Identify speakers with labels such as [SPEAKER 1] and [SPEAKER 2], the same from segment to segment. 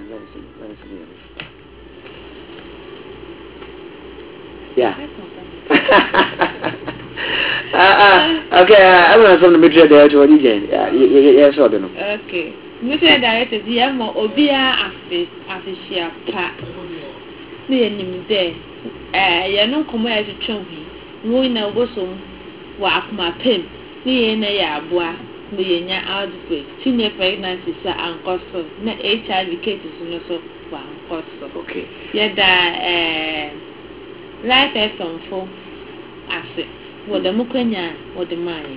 [SPEAKER 1] let me see. Yeah. Okay, I'm going to meet there to DJ. Yes, I don't know.
[SPEAKER 2] Okay. Media director, the Yamo Obia Afishia Pa. Near him there. You know, come as a chummy. Ruin a bosom. Walk my pin. Near Nayabua. Near outbreak. Senior pregnancy, sir, and cost. Not HIV cases, also one cost.
[SPEAKER 1] Okay.
[SPEAKER 2] Yet, life is on full asset. What the Mukanya or the mine.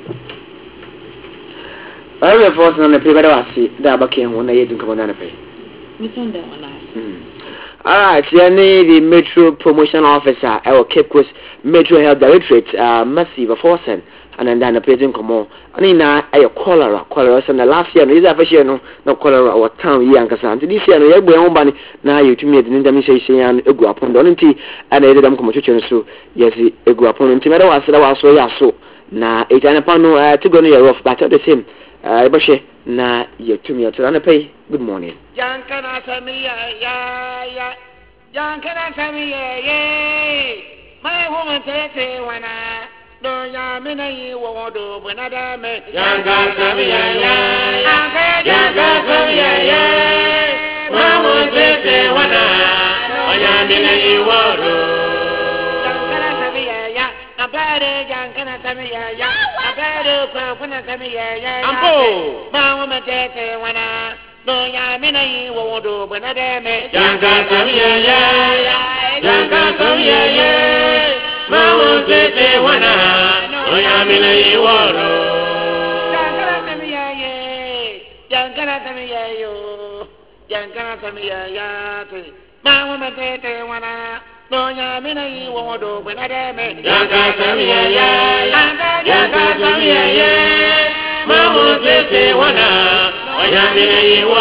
[SPEAKER 1] I will force on the paper. I see that became when I didn't come on the pay.
[SPEAKER 2] We found that one.
[SPEAKER 1] Alright, the Metro Promotion Officer, our Cape Coast Metro Health Directorate, massive force. And then the president come on. And now I cholera. And the last year, no, is a no cholera or town young Cassan. This year, no, you're on money. Now you to me the indemnisation and a go upon Donity, and I did them come to so yes, a go upon him. Timero was so. Now, it's an upon to go near off, but at the same. Bashe, na you to me to run a pay. Good morning.
[SPEAKER 3] Young can answer me, yeah. Young can answer me, yeah. My woman says, when I. Don't ya mean you won't do when I damn it. Young Samia, Young Samia, Mamma says, when I mean you won't do. Young Samia, a bad young Samia, a bad when I Samia, Ampo, Mamma says, when I. Don't ya mean you won't do when I damn it. Young Samia, Young Samia. Mama says, when I mean, you are. Young Canatamiya, Young Canatamiya, Mama says, when I don't ya mean, you won't do when I damn it. Young Canatamiya, Young Canatamiya, Mama says, when I mean, you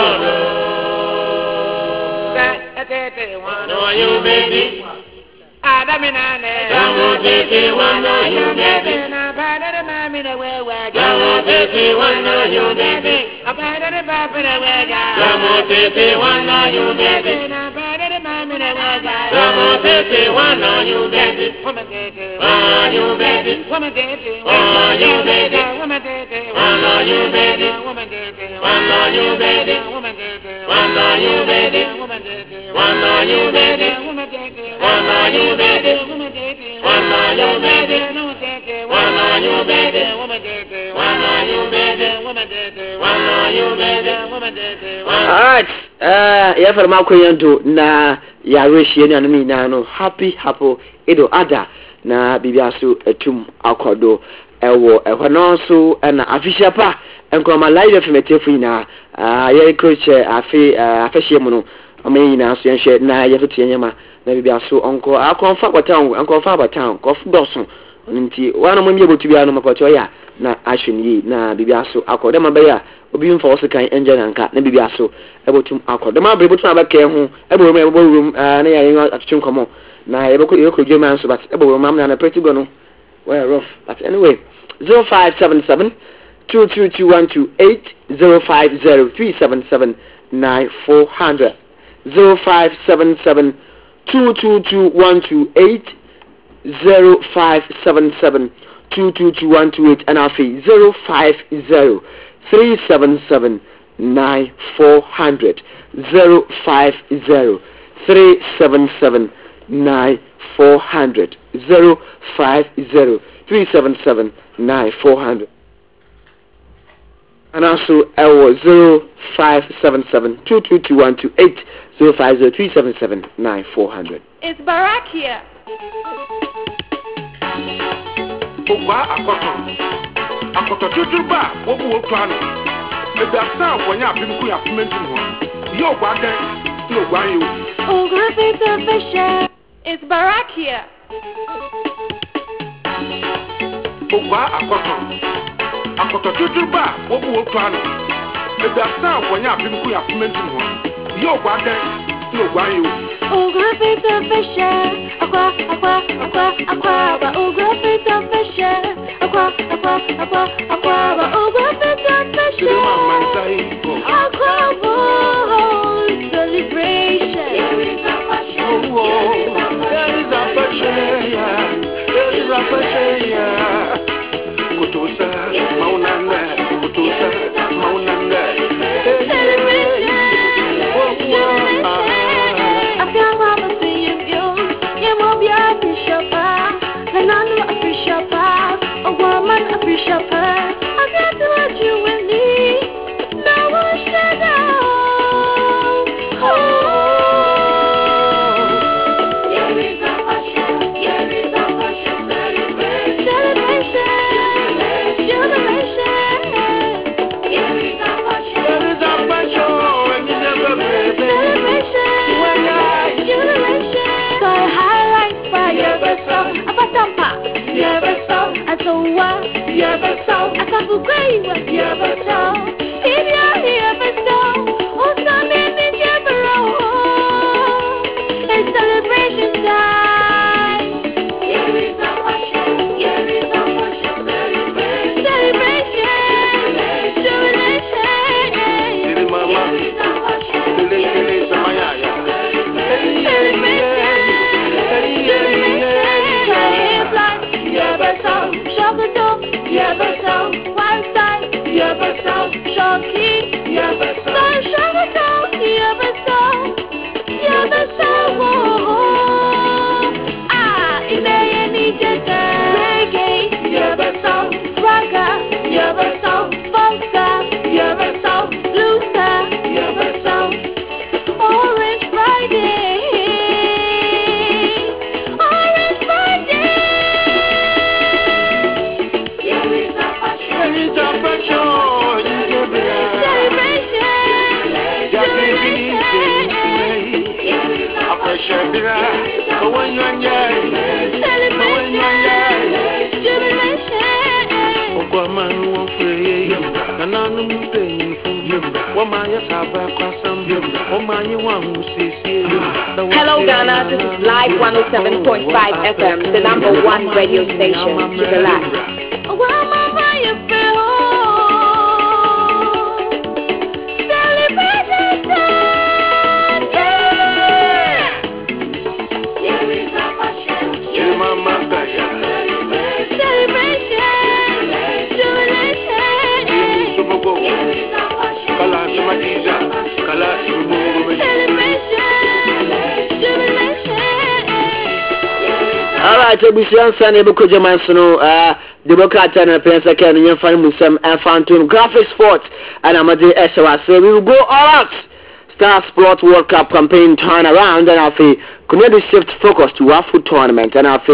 [SPEAKER 3] are. No, you baby. Adaminane, Jamu tete wana you baby. Abada the mami na wewa. Jamu tete wana you baby. Abada the papa na wewa. Jamu tete wana you baby. Abada the mami na wewa. Jamu tete wana you baby. Woman tete wana you baby. Woman tete wana you baby. Woman tete wana you baby. Woman tete wana you baby. Woman tete wana you baby. Woman tete wana you baby. Woman tete wana you baby, woman baby, wanna you baby, no baby, wanna you baby, woman baby, wanna you baby, woman baby, wanna you baby, woman baby.
[SPEAKER 1] Alright, yeah, for my question na ya reshi ni anumi na no happy edo ada na bibiasu etum akodo ewo ehwono so na official pa enkroma live fmetefu na ya coach afehie mu no omeyi na so yenhwe na yefutie nyama na bibia so onko akonfa kwatan ankonfa batan kofu doso nti wana mo mie botu bia no mapacho ya na ashwin yi na bibia so akoda mabeya obi mfa wo sekan enje nanka na bibia so ebotum akoda ma bre botu abaka hu eborum na ya yen atwetwe nkomo na yebeko jema so but eborum am na pretty go no well rough but anyway 0577 22212 050377 9400 0577 22212 0577 22212 and I'll say 050 377 9400 050 377 9400 050 377 9400 and also our 0577 22212 050 377 9400.
[SPEAKER 2] It's Barack here.
[SPEAKER 4] Ogwa akoto tutuba wobu otwano edasa wonya abimku ya fumentu ho yo ogwa den no ogwa yo
[SPEAKER 2] Ogwa Peter Fisher. It's Barack here.
[SPEAKER 4] Ogwa akoto tutuba wobu otwano edasa wonya abimku ya fumentu ho yo ogwa den no ogwa yo
[SPEAKER 2] Ogwa Peter Fisher. Aqua ba Ogwa Peter Fisher. Aqua ba Ogwa Peter Fisher. Aqua bo celebrate.
[SPEAKER 5] Hello Ghana, this is Live 107.5 FM, the #1 radio station. Keep it live.
[SPEAKER 1] Alright, Obusian Sunday Bukoja Mansono, Democrat and Prince Ken, and Fan Musam and Fountain Graphic Sports and Amadi Eshawa. So we will go all out. Star Sports World Cup campaign turn around and I'll community shift focus to our food tournament and